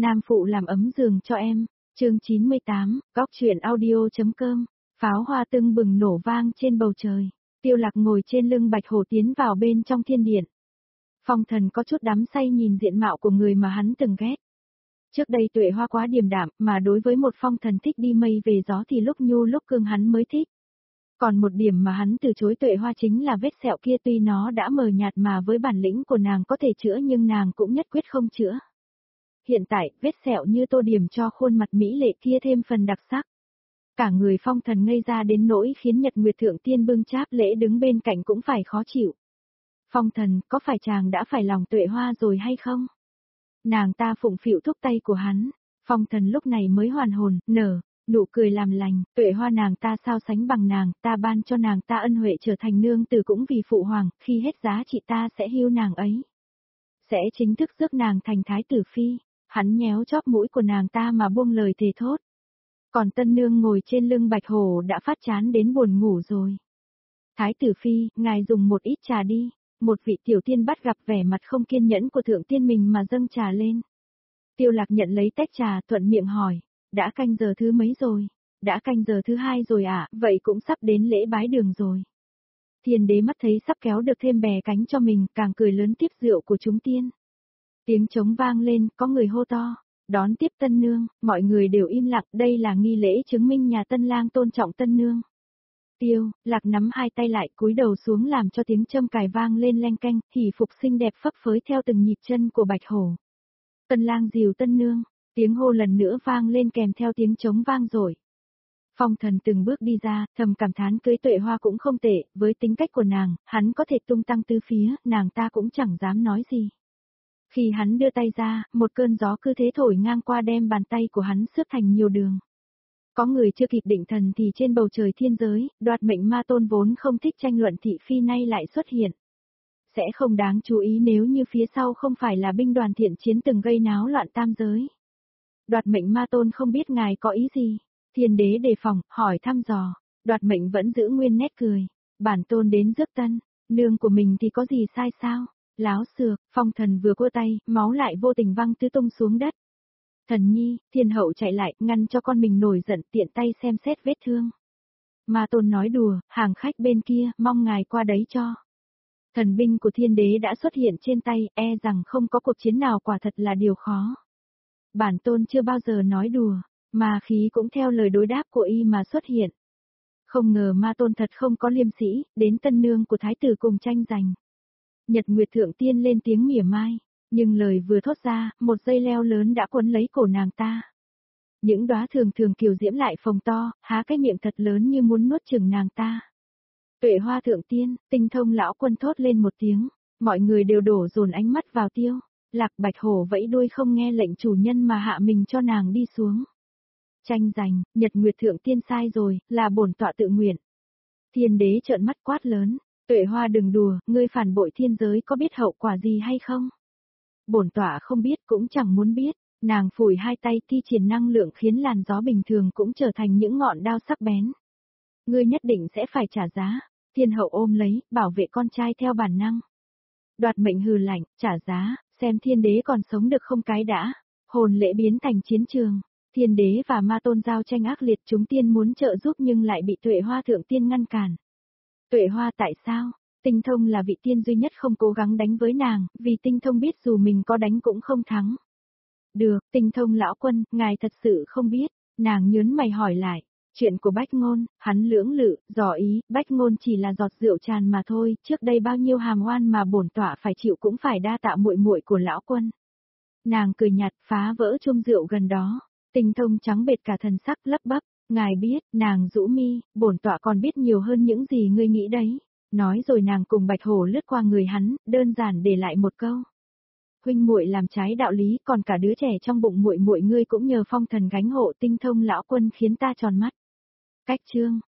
Nam phụ làm ấm giường cho em. Chương 98, góc truyện audio.com. Pháo hoa tưng bừng nổ vang trên bầu trời. Tiêu Lạc ngồi trên lưng Bạch Hổ tiến vào bên trong thiên điện. Phong Thần có chút đắm say nhìn diện mạo của người mà hắn từng ghét. Trước đây Tuệ Hoa quá điềm đạm, mà đối với một Phong Thần thích đi mây về gió thì lúc nhu lúc cương hắn mới thích. Còn một điểm mà hắn từ chối Tuệ Hoa chính là vết sẹo kia, tuy nó đã mờ nhạt mà với bản lĩnh của nàng có thể chữa nhưng nàng cũng nhất quyết không chữa. Hiện tại, vết sẹo như tô điểm cho khuôn mặt mỹ lệ kia thêm phần đặc sắc. Cả người Phong Thần ngây ra đến nỗi khiến Nhật Nguyệt Thượng Tiên bưng cháp lễ đứng bên cạnh cũng phải khó chịu. Phong Thần, có phải chàng đã phải lòng Tuệ Hoa rồi hay không? Nàng ta phụng phịu thúc tay của hắn. Phong Thần lúc này mới hoàn hồn, nụ cười làm lành. Tuệ Hoa nàng ta sao sánh bằng nàng, ta ban cho nàng ta ân huệ trở thành nương tử cũng vì phụ hoàng, khi hết giá trị ta sẽ hưu nàng ấy. Sẽ chính thức rước nàng thành thái tử phi. Hắn nhéo chóp mũi của nàng ta mà buông lời thề thốt. Còn tân nương ngồi trên lưng Bạch Hổ đã phát chán đến buồn ngủ rồi. Thái tử phi, ngài dùng một ít trà đi. Một vị tiểu tiên bắt gặp vẻ mặt không kiên nhẫn của thượng tiên mình mà dâng trà lên. Tiêu Lạc nhận lấy tách trà thuận miệng hỏi. Đã canh giờ thứ mấy rồi? Đã canh giờ thứ 2 rồi ạ, vậy cũng sắp đến lễ bái đường rồi. Thiên đế mắt thấy sắp kéo được thêm bè cánh cho mình, càng cười lớn tiếp rượu của chúng tiên. Tiếng trống vang lên, có người hô to. Đón tiếp tân nương, mọi người đều im lặng, đây là nghi lễ chứng minh nhà tân lang tôn trọng tân nương. Tiêu Lạc nắm hai tay lại cúi đầu xuống làm cho tiếng châm cài vang lên leng keng, hỉ phục xinh đẹp phấp phới theo từng nhịp chân của Bạch Hổ. Tân lang dìu tân nương, tiếng hô lần nữa vang lên kèm theo tiếng trống vang dội. Phong Thần từng bước đi ra, thầm cảm thán cưới Tuệ Hoa cũng không tệ, với tính cách của nàng, hắn có thể tung tăng tứ phía, nàng ta cũng chẳng dám nói gì. Khi hắn đưa tay ra, một cơn gió cứ thế thổi ngang qua đem bàn tay của hắn xước thành nhiều đường. Có người chưa kịp định thần thì trên bầu trời thiên giới, Đoạt Mệnh Ma Tôn vốn không thích tranh luận thị phi nay lại xuất hiện. Sẽ không đáng chú ý nếu như phía sau không phải là binh đoàn thiện chiến từng gây náo loạn tam giới. Đoạt Mệnh Ma Tôn không biết ngài có ý gì. Thiên đế đề phòng, hỏi thăm dò. Đoạt Mệnh vẫn giữ nguyên nét cười. Bản tôn đến rước tân, nương của mình thì có gì sai sao? Láo xược, Phong Thần vừa cua tay, máu lại vô tình văng tứ tung xuống đất. Thần nhi, thiên hậu chạy lại, ngăn cho con mình nổi giận, tiện tay xem xét vết thương. Ma Tôn nói đùa, hàng khách bên kia, mong ngài qua đấy cho. Thần binh của thiên đế đã xuất hiện trên tay, e rằng không có cuộc chiến nào quả thật là điều khó. Bản tôn chưa bao giờ nói đùa, mà khí cũng theo lời đối đáp của y mà xuất hiện. Không ngờ Ma Tôn thật không có liêm sĩ, đến tân nương của thái tử cùng tranh giành. Nhật Nguyệt Thượng Tiên lên tiếng mỉa mai, nhưng lời vừa thốt ra, một dây leo lớn đã quấn lấy cổ nàng ta. Những đóa thường thường kiều diễm lại phồng to, há cái miệng thật lớn như muốn nuốt chửng nàng ta. Tuệ Hoa Thượng Tiên, Tinh Thông lão quân thốt lên một tiếng, mọi người đều đổ dồn ánh mắt vào Tiêu Lạc. Bạch Hổ vẫy đuôi không nghe lệnh chủ nhân mà hạ mình cho nàng đi xuống. Tranh giành, Nhật Nguyệt Thượng Tiên sai rồi, là bổn tọa tự nguyện. Thiên đế trợn mắt quát lớn. Tuệ Hoa đừng đùa, ngươi phản bội thiên giới có biết hậu quả gì hay không? Bổn tọa không biết cũng chẳng muốn biết, nàng phủi hai tay thi triển năng lượng khiến làn gió bình thường cũng trở thành những ngọn đao sắc bén. Ngươi nhất định sẽ phải trả giá, thiên hậu ôm lấy, bảo vệ con trai theo bản năng. Đoạt Mệnh hừ lạnh, trả giá, xem thiên đế còn sống được không cái đã, hồn lễ biến thành chiến trường. Thiên đế và Ma Tôn giao tranh ác liệt, chúng tiên muốn trợ giúp nhưng lại bị Tuệ Hoa Thượng Tiên ngăn cản. Tuệ Hoa tại sao? Tinh Thông là vị tiên duy nhất không cố gắng đánh với nàng, vì Tinh Thông biết dù mình có đánh cũng không thắng. Được, Tinh Thông lão quân, ngài thật sự không biết, nàng nhớn mày hỏi lại. Chuyện của Bách Ngôn, hắn lưỡng lự, dò ý, Bách Ngôn chỉ là giọt rượu tràn mà thôi, trước đây bao nhiêu hàm oan mà bổn tọa phải chịu cũng phải đa tạ muội muội của lão quân. Nàng cười nhạt phá vỡ chung rượu gần đó, Tinh Thông trắng bệch cả thần sắc lấp bắp. Ngài biết, nàng rũ mi, bổn tọa còn biết nhiều hơn những gì ngươi nghĩ đấy. Nói rồi nàng cùng Bạch Hổ lướt qua người hắn, đơn giản để lại một câu. Huynh muội làm trái đạo lý, còn cả đứa trẻ trong bụng muội muội ngươi cũng nhờ Phong Thần gánh hộ. Tinh Thông lão quân khiến ta tròn mắt. Cách chương